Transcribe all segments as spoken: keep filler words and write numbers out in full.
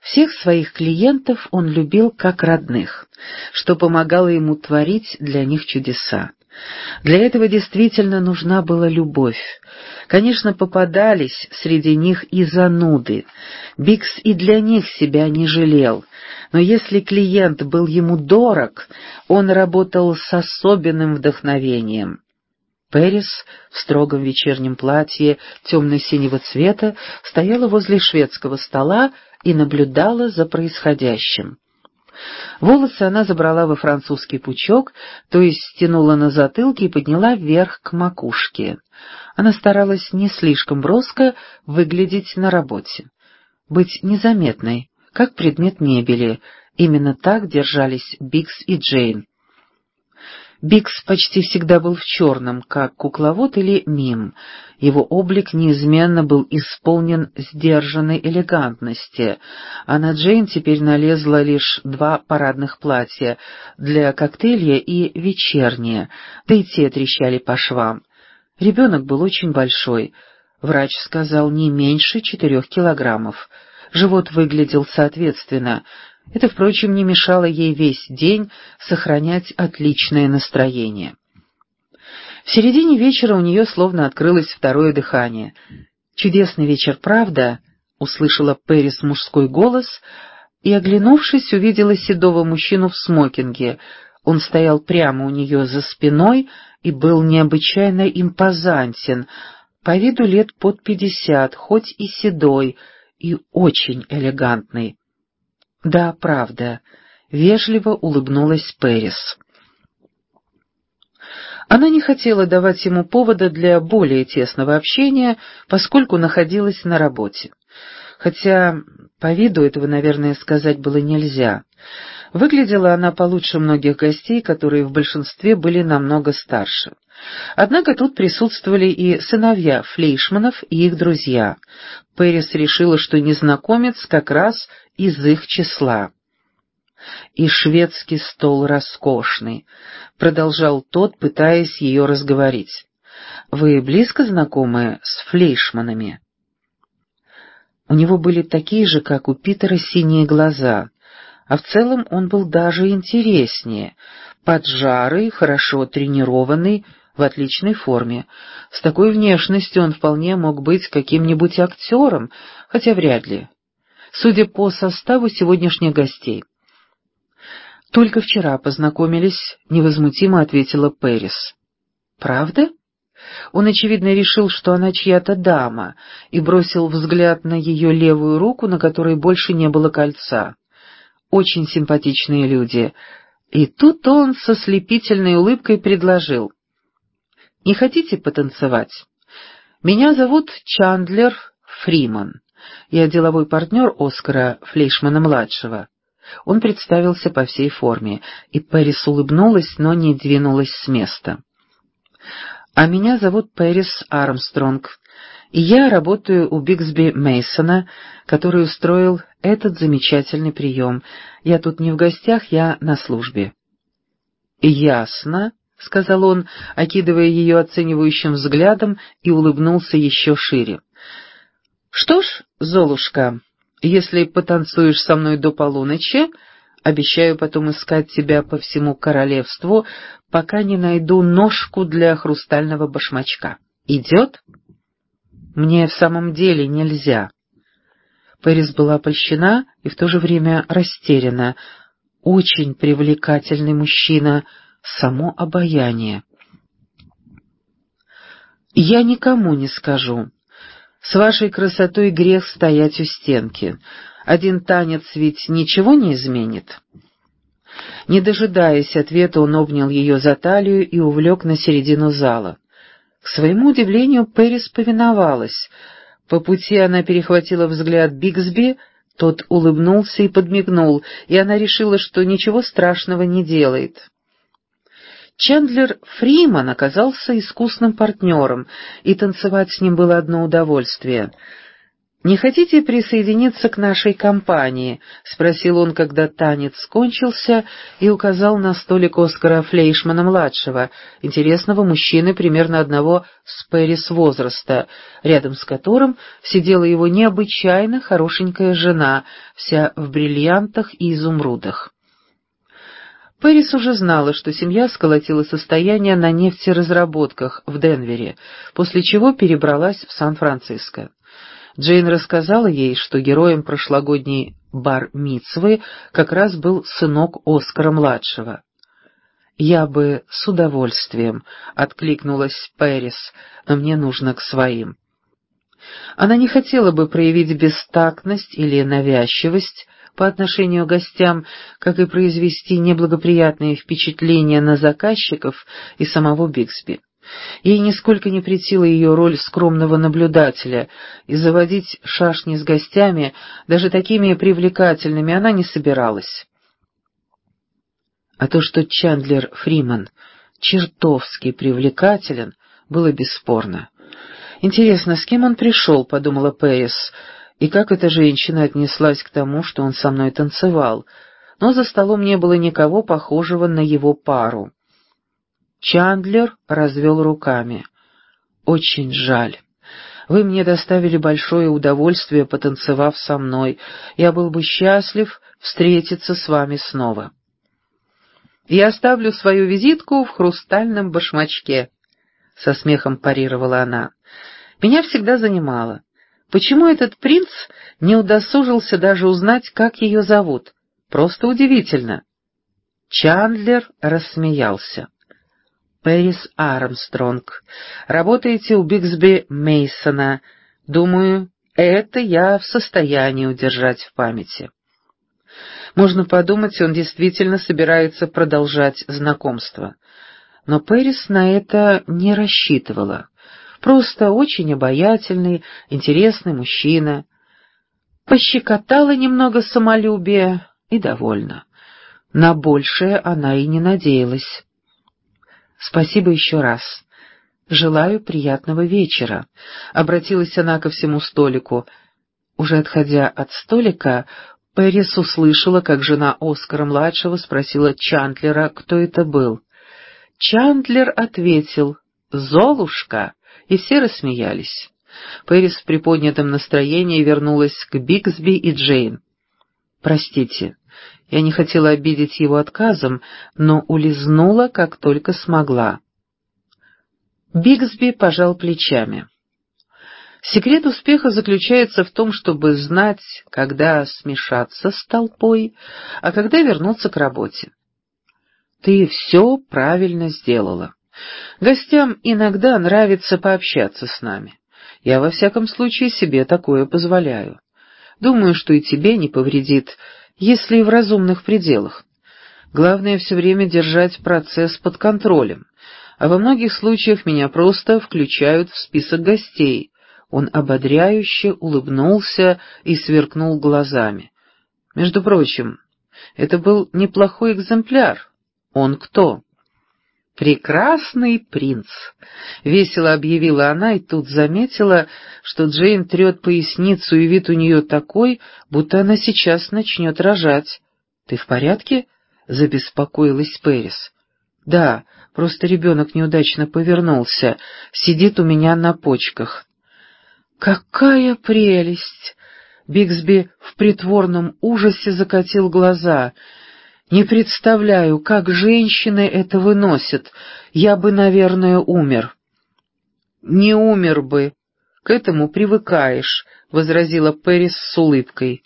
Всех своих клиентов он любил как родных, что помогало ему творить для них чудеса. Для этого действительно нужна была любовь. Конечно, попадались среди них и зануды. Бикс и для них себя не жалел. Но если клиент был ему дорог, он работал с особенным вдохновением. Пэрис в строгом вечернем платье темно-синего цвета стояла возле шведского стола и наблюдала за происходящим. Волосы она забрала во французский пучок, то есть стянула на затылке и подняла вверх к макушке. Она старалась не слишком броско выглядеть на работе, быть незаметной, как предмет мебели. Именно так держались Бикс и Джейн. Бикс почти всегда был в черном, как кукловод или мим. Его облик неизменно был исполнен сдержанной элегантности, а на Джейн теперь налезло лишь два парадных платья для коктейля и вечернее, да и те трещали по швам. Ребенок был очень большой, врач сказал, не меньше четырех килограммов. Живот выглядел соответственно. Это, впрочем, не мешало ей весь день сохранять отличное настроение. В середине вечера у нее словно открылось второе дыхание. «Чудесный вечер, правда?» — услышала Пэрис мужской голос и, оглянувшись, увидела седого мужчину в смокинге. Он стоял прямо у нее за спиной и был необычайно импозантен, по виду лет под пятьдесят, хоть и седой, и очень элегантный. «Да, правда», — вежливо улыбнулась Пэрис. Она не хотела давать ему повода для более тесного общения, поскольку находилась на работе. Хотя по виду этого, наверное, сказать было нельзя. Выглядела она получше многих гостей, которые в большинстве были намного старше. Однако тут присутствовали и сыновья Флейшманов и их друзья. Пэрис решила, что незнакомец как раз из их числа. «И шведский стол роскошный», — продолжал тот, пытаясь ее разговорить. «Вы близко знакомы с Флейшманами?» У него были такие же, как у Питера, синие глаза, а в целом он был даже интереснее, поджарый, хорошо тренированный, в отличной форме. С такой внешностью он вполне мог быть каким-нибудь актером, хотя вряд ли. Судя по составу сегодняшних гостей. «Только вчера познакомились», — невозмутимо ответила Пэрис. «Правда?» Он, очевидно, решил, что она чья-то дама, и бросил взгляд на ее левую руку, на которой больше не было кольца. Очень симпатичные люди. И тут он со слепительной улыбкой предложил: «Не хотите потанцевать? Меня зовут Чандлер Фриман. Я деловой партнер Оскара Флейшмана-младшего». Он представился по всей форме, и Пэрис улыбнулась, но не двинулась с места. «А меня зовут Пэрис Армстронг, и я работаю у Бигсби Мейсона, который устроил этот замечательный прием. Я тут не в гостях, я на службе». «Ясно», — сказал он, окидывая ее оценивающим взглядом, и улыбнулся еще шире. «Что ж, Золушка, если потанцуешь со мной до полуночи, обещаю потом искать тебя по всему королевству, пока не найду ножку для хрустального башмачка. Идет?» «Мне в самом деле нельзя». Пэрис была польщена и в то же время растеряна. Очень привлекательный мужчина, само обаяние. «Я никому не скажу. С вашей красотой грех стоять у стенки. Один танец ведь ничего не изменит». Не дожидаясь ответа, он обнял ее за талию и увлек на середину зала. К своему удивлению, Пэрис повиновалась. По пути она перехватила взгляд Бигсби, тот улыбнулся и подмигнул, и она решила, что ничего страшного не делает. Чандлер Фриман оказался искусным партнером, и танцевать с ним было одно удовольствие. «Не хотите присоединиться к нашей компании?» — спросил он, когда танец кончился, и указал на столик Оскара Флейшмана-младшего, интересного мужчины примерно одного с Пэрис возраста, рядом с которым сидела его необычайно хорошенькая жена, вся в бриллиантах и изумрудах. Пэрис уже знала, что семья сколотила состояние на нефтеразработках в Денвере, после чего перебралась в Сан-Франциско. Джейн рассказала ей, что героем прошлогодней бар-мицвы как раз был сынок Оскара-младшего. «Я бы с удовольствием», — откликнулась Пэрис, — «но мне нужно к своим». Она не хотела бы проявить бестактность или навязчивость по отношению к гостям, как и произвести неблагоприятные впечатления на заказчиков и самого Бигсби. Ей нисколько не претила ее роль скромного наблюдателя, и заводить шашни с гостями, даже такими привлекательными, она не собиралась. А то, что Чандлер Фриман чертовски привлекателен, было бесспорно. «Интересно, с кем он пришел?» — подумала Пэрис, и как эта женщина отнеслась к тому, что он со мной танцевал, но за столом не было никого похожего на его пару. Чандлер развел руками. «Очень жаль. Вы мне доставили большое удовольствие, потанцевав со мной. Я был бы счастлив встретиться с вами снова». «Я оставлю свою визитку в хрустальном башмачке», — со смехом парировала она. «Меня всегда занимало, почему этот принц не удосужился даже узнать, как ее зовут. Просто удивительно». Чандлер рассмеялся. «Пэрис Армстронг. Работаете у Бигсби Мейсона. Думаю, это я в состоянии удержать в памяти». Можно подумать, он действительно собирается продолжать знакомство. Но Пэрис на это не рассчитывала. Просто очень обаятельный, интересный мужчина. Пощекотала немного самолюбие и довольна. На большее она и не надеялась. «Спасибо еще раз. Желаю приятного вечера», — обратилась она ко всему столику. Уже отходя от столика, Пэрис услышала, как жена Оскара-младшего спросила Чандлера, кто это был. Чандлер ответил «Золушка», и все рассмеялись. Пэрис в приподнятом настроении вернулась к Бигсби и Джейн. «Простите, я не хотела обидеть его отказом, но улизнула, как только смогла». Бигсби пожал плечами. Секрет успеха заключается в том, чтобы знать, когда смешаться с толпой, а когда вернуться к работе. Ты все правильно сделала. Гостям иногда нравится пообщаться с нами. Я во всяком случае себе такое позволяю. Думаю, что и тебе не повредит, если и в разумных пределах. Главное все время держать процесс под контролем, а во многих случаях меня просто включают в список гостей. Он ободряюще улыбнулся и сверкнул глазами. Между прочим, это был неплохой экземпляр. Он кто? «Прекрасный принц», — весело объявила она, и тут заметила, что Джейн трет поясницу, и вид у нее такой, будто она сейчас начнет рожать. «Ты в порядке?» — забеспокоилась Пэрис. «Да, просто ребенок неудачно повернулся, сидит у меня на почках». «Какая прелесть!» Бигсби в притворном ужасе закатил глаза. «Не представляю, как женщины это выносят. Я бы, наверное, умер». «Не умер бы. К этому привыкаешь», — возразила Пэрис с улыбкой.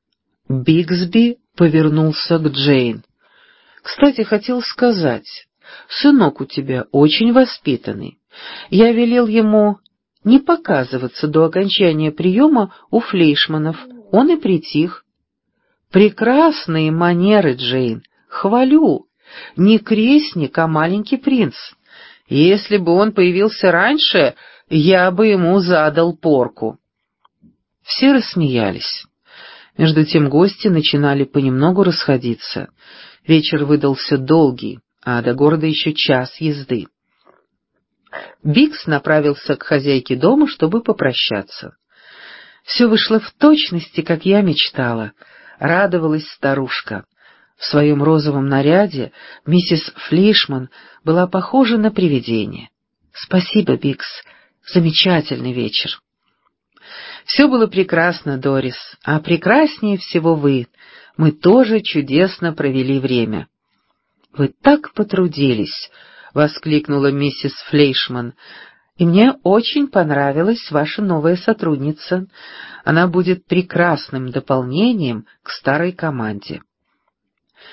Бигсби повернулся к Джейн. «Кстати, хотел сказать, сынок у тебя очень воспитанный. Я велел ему не показываться до окончания приема у Флейшманов. Он и притих. Прекрасные манеры, Джейн, хвалю. Не крестник, а маленький принц. Если бы он появился раньше, я бы ему задал порку». Все рассмеялись. Между тем гости начинали понемногу расходиться. Вечер выдался долгий, а до города еще час езды. Бигс направился к хозяйке дома, чтобы попрощаться. Все вышло в точности, как я мечтала, радовалась старушка. В своем розовом наряде миссис Флишман была похожа на привидение. Спасибо, Бикс, замечательный вечер. Все было прекрасно, Дорис, а прекраснее всего вы. Мы тоже чудесно провели время. Вы так потрудились, воскликнула миссис Флейшман. И мне очень понравилась ваша новая сотрудница. Она будет прекрасным дополнением к старой команде.